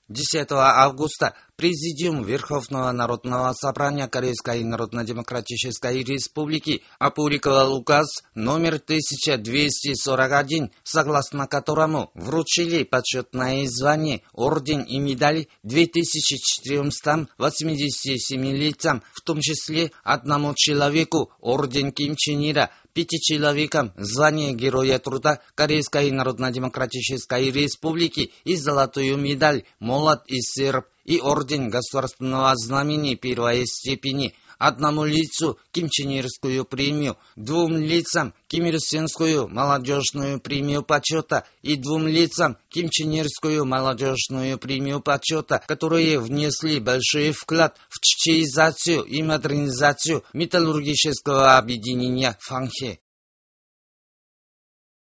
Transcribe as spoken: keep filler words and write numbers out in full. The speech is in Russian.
десятого августа Президиум Верховного Народного Собрания Корейской Народно-Демократической Республики опубликовал указ номер тысяча двести сорок один, согласно которому вручили почетное звание, орден и медаль две тысячи четырёмстам восьмидесяти семи лицам, в том числе одному человеку орден Ким Чен Ира, пяти человекам звание Героя Труда Корейской Народно-Демократической Республики и золотую медаль «Молот и серп» и орден Государственного знамени первой степени, одному лицу Ким Чен Ирскую премию, двум лицам Ким Ир Сенскую молодежную премию почета и двум лицам Ким Чен Ирскую молодежную премию почета, которые внесли большой вклад в чечеизацию и модернизацию металлургического объединения Фанхэ.